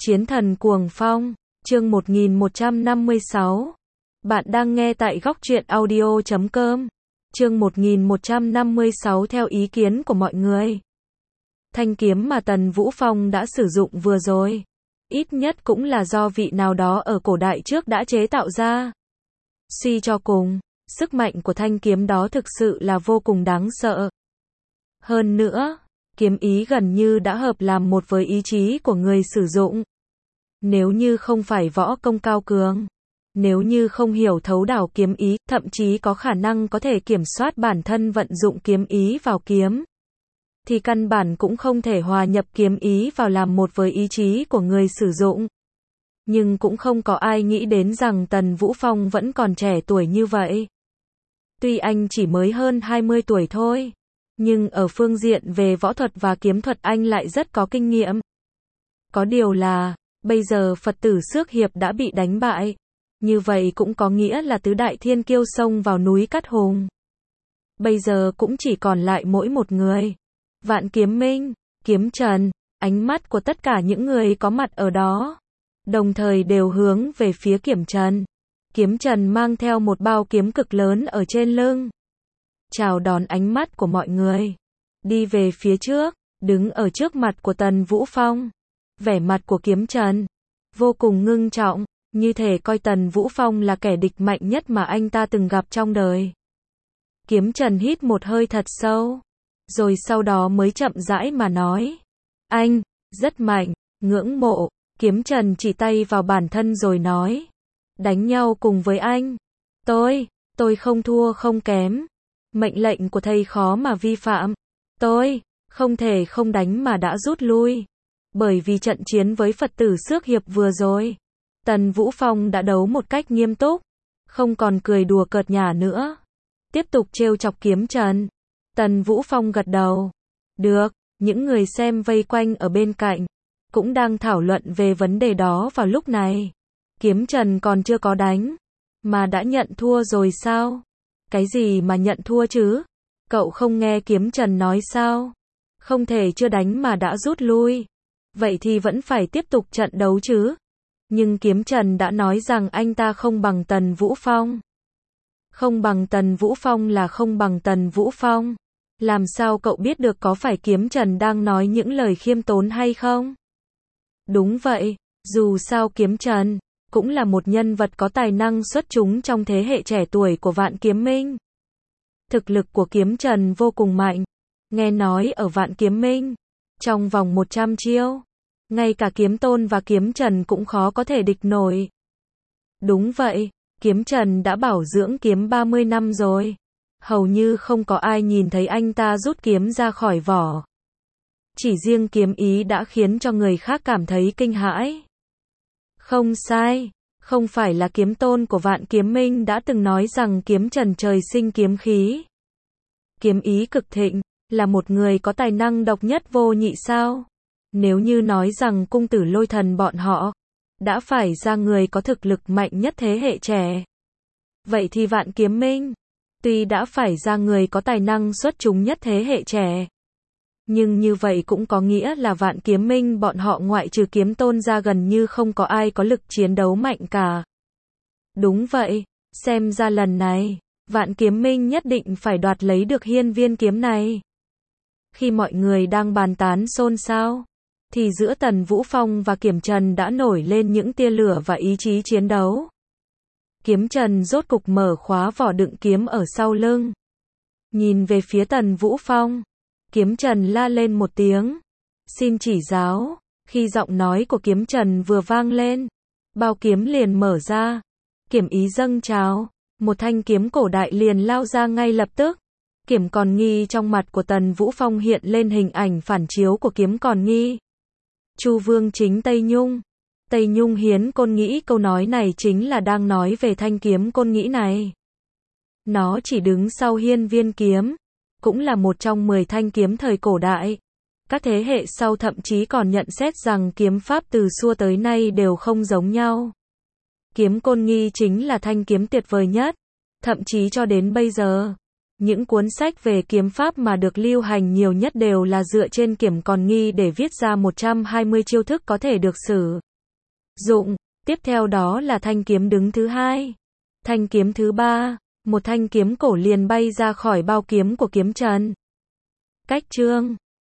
Chiến thần cuồng phong, chương 1156. Bạn đang nghe tại góc truyện audio.com. Chương 1156 theo ý kiến của mọi người. Thanh kiếm mà Tần Vũ Phong đã sử dụng vừa rồi, ít nhất cũng là do vị nào đó ở cổ đại trước đã chế tạo ra. Suy cho cùng, sức mạnh của thanh kiếm đó thực sự là vô cùng đáng sợ. Hơn nữa, kiếm ý gần như đã hợp làm một với ý chí của người sử dụng. Nếu như không phải võ công cao cường, nếu như không hiểu thấu đáo kiếm ý, thậm chí có khả năng có thể kiểm soát bản thân vận dụng kiếm ý vào kiếm, thì căn bản cũng không thể hòa nhập kiếm ý vào làm một với ý chí của người sử dụng. Nhưng cũng không có ai nghĩ đến rằng Tần Vũ Phong vẫn còn trẻ tuổi như vậy. Tuy anh chỉ mới hơn 20 tuổi thôi, nhưng ở phương diện về võ thuật và kiếm thuật anh lại rất có kinh nghiệm. Có điều là, bây giờ Phật tử Xước Hiệp đã bị đánh bại. Như vậy cũng có nghĩa là tứ đại thiên kiêu xông vào núi Cát Hùng. Bây giờ cũng chỉ còn lại mỗi một người. Vạn Kiếm Minh, Kiếm Trần, ánh mắt của tất cả những người có mặt ở đó đồng thời đều hướng về phía Kiếm Trần. Kiếm Trần mang theo một bao kiếm cực lớn ở trên lưng, chào đón ánh mắt của mọi người, đi về phía trước, đứng ở trước mặt của Tần Vũ Phong. Vẻ mặt của Kiếm Trần vô cùng ngưng trọng, như thể coi Tần Vũ Phong là kẻ địch mạnh nhất mà anh ta từng gặp trong đời. Kiếm Trần hít một hơi thật sâu, rồi sau đó mới chậm rãi mà nói: "Anh rất mạnh, ngưỡng mộ." Kiếm Trần chỉ tay vào bản thân rồi nói: "Đánh nhau cùng với anh, tôi không thua không kém. Mệnh lệnh của thầy khó mà vi phạm. Tôi không thể không đánh mà đã rút lui. Bởi vì trận chiến với Phật tử Xước Hiệp vừa rồi, Tần Vũ Phong đã đấu một cách nghiêm túc, không còn cười đùa cợt nhả nữa." Tiếp tục trêu chọc Kiếm Trần. Tần Vũ Phong gật đầu. Được, những người xem vây quanh ở bên cạnh cũng đang thảo luận về vấn đề đó vào lúc này. Kiếm Trần còn chưa có đánh mà đã nhận thua rồi sao? Cái gì mà nhận thua chứ? Cậu không nghe Kiếm Trần nói sao? Không thể chưa đánh mà đã rút lui. Vậy thì vẫn phải tiếp tục trận đấu chứ. Nhưng Kiếm Trần đã nói rằng anh ta không bằng Tần Vũ Phong. Không bằng Tần Vũ Phong là không bằng Tần Vũ Phong. Làm sao cậu biết được có phải Kiếm Trần đang nói những lời khiêm tốn hay không? Đúng vậy, dù sao Kiếm Trần cũng là một nhân vật có tài năng xuất chúng trong thế hệ trẻ tuổi của Vạn Kiếm Minh. Thực lực của Kiếm Trần vô cùng mạnh. Nghe nói ở Vạn Kiếm Minh, trong vòng 100 chiêu, ngay cả Kiếm Tôn và Kiếm Trần cũng khó có thể địch nổi. Đúng vậy, Kiếm Trần đã bảo dưỡng kiếm 30 năm rồi. Hầu như không có ai nhìn thấy anh ta rút kiếm ra khỏi vỏ. Chỉ riêng kiếm ý đã khiến cho người khác cảm thấy kinh hãi. Không sai, không phải là Kiếm Tôn của Vạn Kiếm Minh đã từng nói rằng Kiếm Trần trời sinh kiếm khí, kiếm ý cực thịnh, là một người có tài năng độc nhất vô nhị sao? Nếu như nói rằng cung tử Lôi Thần bọn họ đã phải ra người có thực lực mạnh nhất thế hệ trẻ, vậy thì Vạn Kiếm Minh tuy đã phải ra người có tài năng xuất chúng nhất thế hệ trẻ, nhưng như vậy cũng có nghĩa là Vạn Kiếm Minh bọn họ ngoại trừ Kiếm Tôn ra gần như không có ai có lực chiến đấu mạnh cả. Đúng vậy, xem ra lần này, Vạn Kiếm Minh nhất định phải đoạt lấy được hiên viên kiếm này. Khi mọi người đang bàn tán xôn xao, thì giữa Tần Vũ Phong và Kiếm Trần đã nổi lên những tia lửa và ý chí chiến đấu. Kiếm Trần rốt cục mở khóa vỏ đựng kiếm ở sau lưng, nhìn về phía Tần Vũ Phong. Kiếm Trần la lên một tiếng: "Xin chỉ giáo." Khi giọng nói của Kiếm Trần vừa vang lên, bao kiếm liền mở ra, kiếm ý dâng trào, một thanh kiếm cổ đại liền lao ra ngay lập tức. Kiếm Còn Nghi trong mặt của Tần Vũ Phong hiện lên hình ảnh phản chiếu của kiếm Còn Nghi. Chu Vương chính Tây Nhung. Tây Nhung Hiến Côn nghĩ câu nói này chính là đang nói về thanh kiếm Côn Nghĩ này. Nó chỉ đứng sau hiên viên kiếm, cũng là một trong 10 thanh kiếm thời cổ đại. Các thế hệ sau thậm chí còn nhận xét rằng kiếm pháp từ xưa tới nay đều không giống nhau. Kiếm Côn Nghi chính là thanh kiếm tuyệt vời nhất. Thậm chí cho đến bây giờ, những cuốn sách về kiếm pháp mà được lưu hành nhiều nhất đều là dựa trên Kiếm Còn Nghi để viết ra 120 chiêu thức có thể được sử dụng. Tiếp theo đó là thanh kiếm đứng thứ hai. Thanh kiếm thứ ba, một thanh kiếm cổ liền bay ra khỏi bao kiếm của kiếm trần. Cách chương